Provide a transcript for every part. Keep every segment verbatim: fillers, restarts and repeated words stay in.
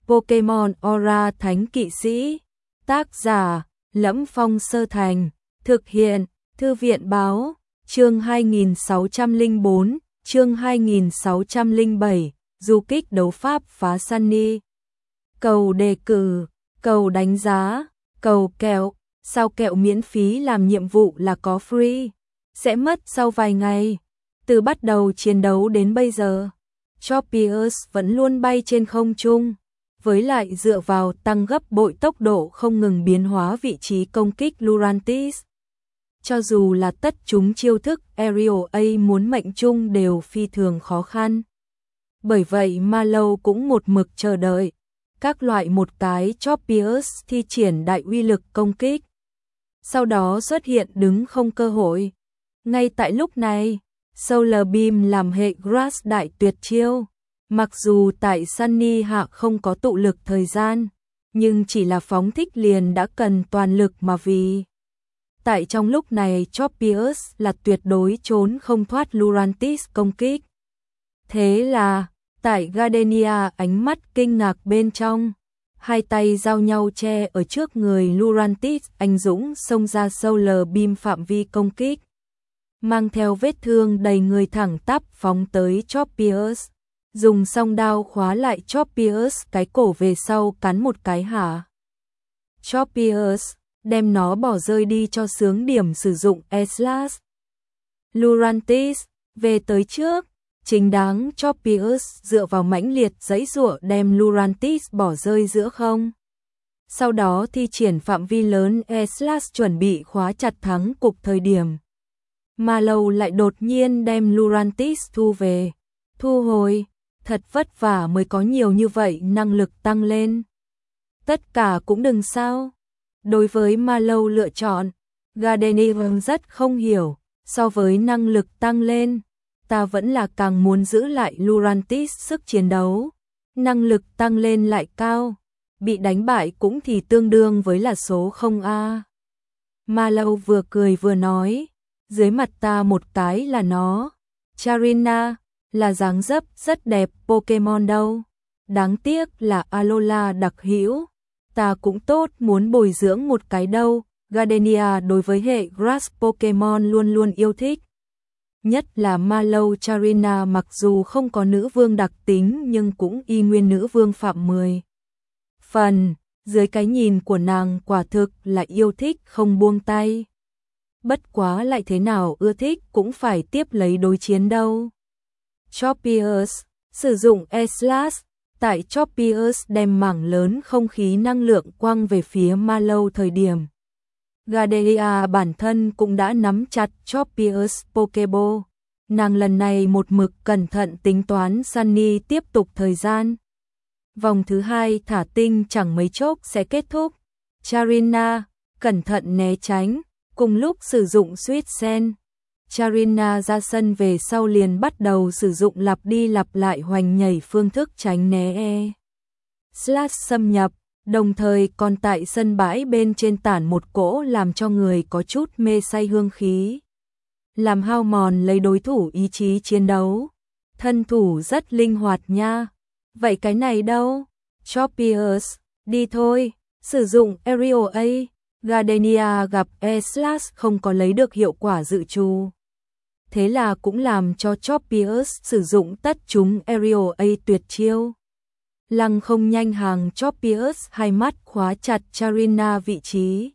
Pokemon Aura Thánh Kỵ Sĩ. Tác giả: Lẫm Phong Sơ Thành. Thực hiện: Thư viện báo. Chương hai nghìn sáu trăm lẻ bốn, chương hai nghìn sáu trăm lẻ bảy, du kích đấu pháp phá Sunny. Cầu đề cử, cầu đánh giá, cầu kẹo, sao kẹo miễn phí làm nhiệm vụ là có free, sẽ mất sau vài ngày. Từ bắt đầu chiến đấu đến bây giờ, Tropius vẫn luôn bay trên không trung, với lại dựa vào tăng gấp bội tốc độ không ngừng biến hóa vị trí công kích Lurantis. Cho dù là tất chúng chiêu thức Aerial A muốn mệnh chung đều phi thường khó khăn. Bởi vậy Mallow cũng một mực chờ đợi các loại một cái Tropius thi triển đại uy lực công kích. Sau đó xuất hiện đứng không cơ hội. Ngay tại lúc này, Solar Beam làm hệ Grass đại tuyệt chiêu. Mặc dù tại Sunny hạ không có tụ lực thời gian, nhưng chỉ là phóng thích liền đã cần toàn lực mà vì. Tại trong lúc này Tropius là tuyệt đối trốn không thoát Lurantis công kích. Thế là, tại Gardenia ánh mắt kinh ngạc bên trong, hai tay giao nhau che ở trước người Lurantis anh dũng xông ra Solar Beam phạm vi công kích. Mang theo vết thương đầy người thẳng tắp phóng tới Tropius. Dùng song đao khóa lại Tropius cái cổ về sau cắn một cái hả. Tropius đem nó bỏ rơi đi cho sướng điểm sử dụng E-Slash. Lurantis về tới trước, chính đáng Tropius dựa vào mãnh liệt giãy giụa đem Lurantis bỏ rơi giữa không. Sau đó thi triển phạm vi lớn E-Slash chuẩn bị khóa chặt thắng cục thời điểm. Mallow lại đột nhiên đem Lurantis thu về, thu hồi. Thật vất vả mới có nhiều như vậy năng lực tăng lên. Tất cả cũng đừng sao. Đối với Mallow lựa chọn, Gardenia rất không hiểu. So với năng lực tăng lên, ta vẫn là càng muốn giữ lại Lurantis sức chiến đấu. Năng lực tăng lên lại cao, bị đánh bại cũng thì tương đương với là số không a. Mallow vừa cười vừa nói, dưới mặt ta một cái là nó. Charina là dáng dấp rất đẹp Pokemon đâu. Đáng tiếc là Alola đặc hữu. Ta cũng tốt muốn bồi dưỡng một cái đâu. Gardenia đối với hệ Grass Pokemon luôn luôn yêu thích. Nhất là Mallow Charina mặc dù không có nữ vương đặc tính nhưng cũng y nguyên nữ vương phạm mười phần. Dưới cái nhìn của nàng quả thực là yêu thích không buông tay. Bất quá lại thế nào ưa thích cũng phải tiếp lấy đối chiến đâu. Tropius sử dụng E-Slash, tại Tropius đem mảng lớn không khí năng lượng quăng về phía Mallow thời điểm. Gardenia bản thân cũng đã nắm chặt Tropius Pokeball. Nàng lần này một mực cẩn thận tính toán Sunny tiếp tục thời gian. Vòng thứ hai thả tinh chẳng mấy chốc sẽ kết thúc. Charina cẩn thận né tránh, cùng lúc sử dụng Sweet Sen. Charina ra sân về sau liền bắt đầu sử dụng lặp đi lặp lại hoành nhảy phương thức tránh né E. Slash xâm nhập, đồng thời còn tại sân bãi bên trên tản một cỗ làm cho người có chút mê say hương khí. Làm hao mòn lấy đối thủ ý chí chiến đấu. Thân thủ rất linh hoạt nha. Vậy cái này đâu? Tropius, đi thôi, sử dụng Aerial A. Gardenia gặp E-Slash không có lấy được hiệu quả dự trù. Thế là cũng làm cho Tropius sử dụng tất chúng Aerial A tuyệt chiêu. Lăng không nhanh hàng Tropius hai mắt khóa chặt Charina vị trí.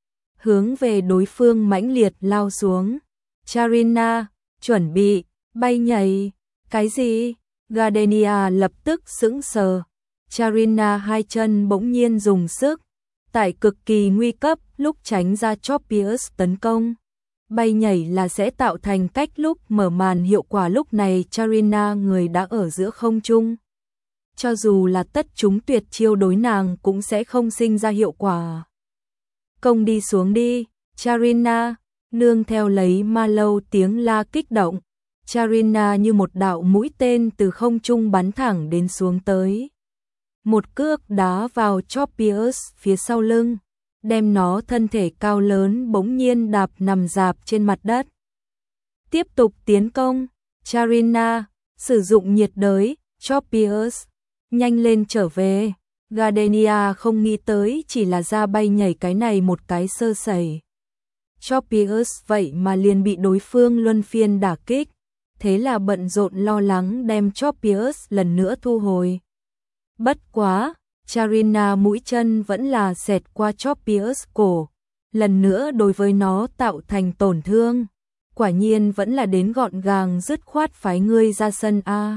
Hướng về đối phương mãnh liệt lao xuống. Charina, chuẩn bị, bay nhảy. Cái gì? Gardenia lập tức sững sờ. Charina hai chân bỗng nhiên dùng sức. Tại cực kỳ nguy cấp lúc tránh ra Tropius tấn công. Bay nhảy là sẽ tạo thành cách lúc mở màn hiệu quả lúc này Charina người đã ở giữa không trung. Cho dù là tất chúng tuyệt chiêu đối nàng cũng sẽ không sinh ra hiệu quả. Công đi xuống đi, Charina, nương theo lấy Mallow tiếng la kích động. Charina như một đạo mũi tên từ không trung bắn thẳng đến xuống tới. Một cước đá vào Tropius phía sau lưng. Đem nó thân thể cao lớn bỗng nhiên đạp nằm rạp trên mặt đất. Tiếp tục tiến công, Charina, sử dụng nhiệt đới, Tropius, nhanh lên trở về. Gardenia không nghĩ tới chỉ là ra bay nhảy cái này một cái sơ sẩy. Choppius vậy mà liền bị đối phương luân phiên đả kích, thế là bận rộn lo lắng đem Choppius lần nữa thu hồi. Bất quá, Charina mũi chân vẫn là xẹt qua Choppius cổ, lần nữa đối với nó tạo thành tổn thương. Quả nhiên vẫn là đến gọn gàng dứt khoát phái ngươi ra sân A.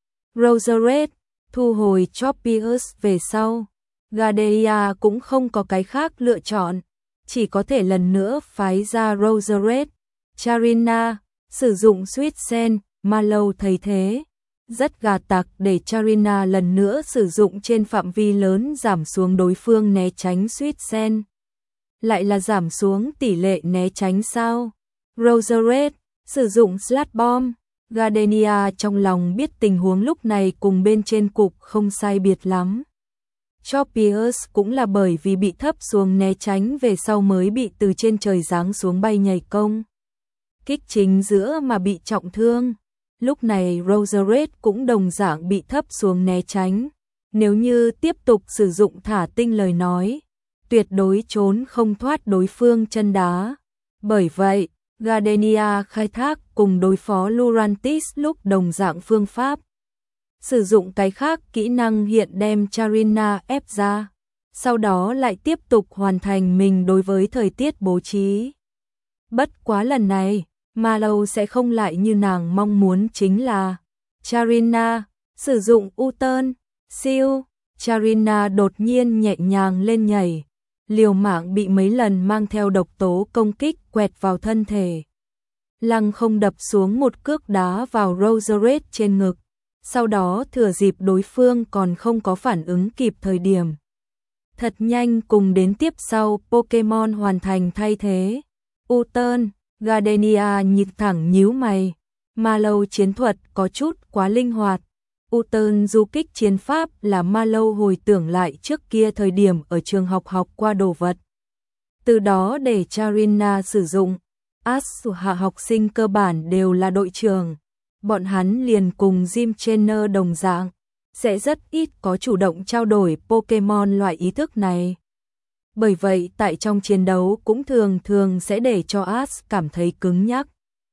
Rosereth thu hồi Choppius về sau, Gardenia cũng không có cái khác lựa chọn, chỉ có thể lần nữa phái ra Rosereth. Charina sử dụng Sweet Sen, Mallow thấy thế, rất gà tặc để Charina lần nữa sử dụng trên phạm vi lớn giảm xuống đối phương né tránh Sweet Sen. Lại là giảm xuống tỷ lệ né tránh sao? Rosereth sử dụng Slap Bomb. Gardenia trong lòng biết tình huống lúc này cùng bên trên cục không sai biệt lắm. Choppius cũng là bởi vì bị thấp xuống né tránh về sau mới bị từ trên trời giáng xuống bay nhảy công kích chính giữa mà bị trọng thương. Lúc này Rosereth cũng đồng dạng bị thấp xuống né tránh. Nếu như tiếp tục sử dụng thả tinh lời nói, tuyệt đối trốn không thoát đối phương chân đá. Bởi vậy, Gardenia khai thác cùng đối phó Lurantis lúc đồng dạng phương pháp. Sử dụng cái khác kỹ năng hiện đem Charina ép ra, sau đó lại tiếp tục hoàn thành mình đối với thời tiết bố trí. Bất quá lần này, Mallow sẽ không lại như nàng mong muốn, chính là Charina sử dụng U-turn, siêu. Charina đột nhiên nhẹ nhàng lên nhảy, liều mạng bị mấy lần mang theo độc tố công kích quẹt vào thân thể. Lăng không đập xuống một cước đá vào Rosereth trên ngực, sau đó thừa dịp đối phương còn không có phản ứng kịp thời điểm. Thật nhanh cùng đến tiếp sau Pokemon hoàn thành thay thế. U-turn, Gardenia nhịp thẳng nhíu mày, Mallow chiến thuật có chút quá linh hoạt. U-turn du kích chiến pháp là Mallow hồi tưởng lại trước kia thời điểm ở trường học học qua đồ vật. Từ đó để Charina sử dụng. Ash hạ học sinh cơ bản đều là đội trưởng, bọn hắn liền cùng Gym Trainer đồng dạng, sẽ rất ít có chủ động trao đổi Pokemon loại ý thức này. Bởi vậy tại trong chiến đấu cũng thường thường sẽ để cho Ash cảm thấy cứng nhắc.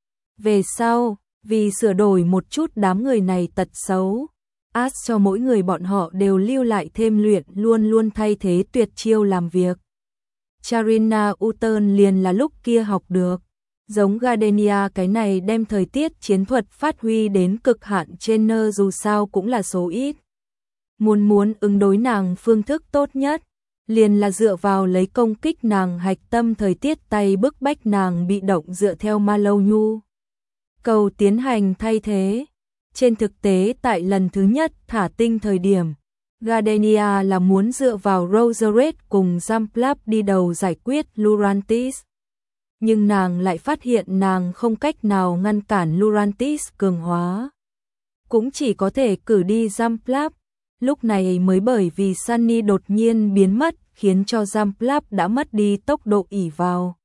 Về sau, vì sửa đổi một chút đám người này tật xấu, Ash cho mỗi người bọn họ đều lưu lại thêm luyện luôn luôn thay thế tuyệt chiêu làm việc. Charina U-turn liền là lúc kia học được. Giống Gardenia cái này đem thời tiết chiến thuật phát huy đến cực hạn trainer dù sao cũng là số ít. Muốn muốn ứng đối nàng phương thức tốt nhất, liền là dựa vào lấy công kích nàng hạch tâm thời tiết tay bức bách nàng bị động dựa theo Mallow nhu cầu tiến hành thay thế. Trên thực tế tại lần thứ nhất thả tinh thời điểm, Gardenia là muốn dựa vào Rosereth cùng Jumpluff đi đầu giải quyết Lurantis. Nhưng nàng lại phát hiện nàng không cách nào ngăn cản Lurantis cường hóa. Cũng chỉ có thể cử đi Jumpluff. Lúc này mới bởi vì Sunny đột nhiên biến mất khiến cho Jumpluff đã mất đi tốc độ ỉ vào.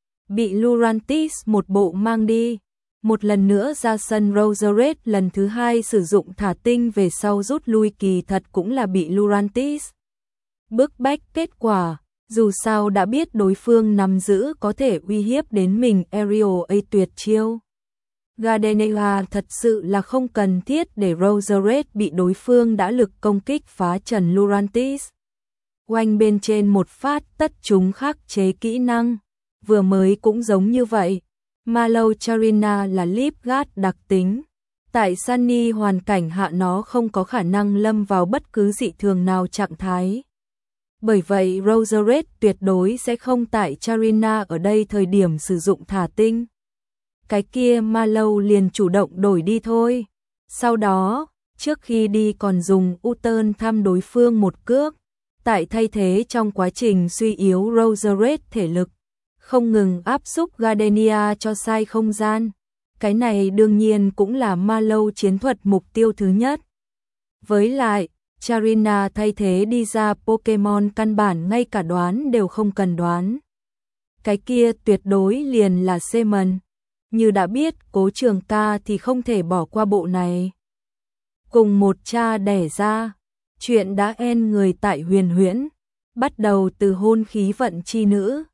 Bị Lurantis một bộ mang đi. Một lần nữa ra sân Rosereth lần thứ hai sử dụng thả tinh về sau rút lui kỳ thật cũng là bị Lurantis bức bách. Kết quả, dù sao đã biết đối phương nắm giữ có thể uy hiếp đến mình Aerial A tuyệt chiêu. Gardenia thật sự là không cần thiết để Rosereth bị đối phương đã lực công kích phá trần Lurantis. Oanh bên trên một phát tất chúng khắc chế kỹ năng, vừa mới cũng giống như vậy. Mallow Charina là Leafguard đặc tính. Tại Sunny hoàn cảnh hạ nó không có khả năng lâm vào bất cứ dị thường nào trạng thái. Bởi vậy Rosereth tuyệt đối sẽ không tại Charina ở đây thời điểm sử dụng thả tinh. Cái kia Mallow liền chủ động đổi đi thôi. Sau đó, trước khi đi còn dùng U-turn thăm đối phương một cước. Tại thay thế trong quá trình suy yếu Rosereth thể lực, không ngừng áp xúc Gardenia cho sai không gian. Cái này đương nhiên cũng là Mallow chiến thuật mục tiêu thứ nhất. Với lại, Charina thay thế đi ra Pokemon căn bản ngay cả đoán đều không cần đoán. Cái kia tuyệt đối liền là Seaman. Như đã biết Cố Trường Ca thì không thể bỏ qua bộ này. Cùng một cha đẻ ra, Chuyện đã end người tại Huyền Huyễn, bắt đầu từ hôn khí vận chi nữ.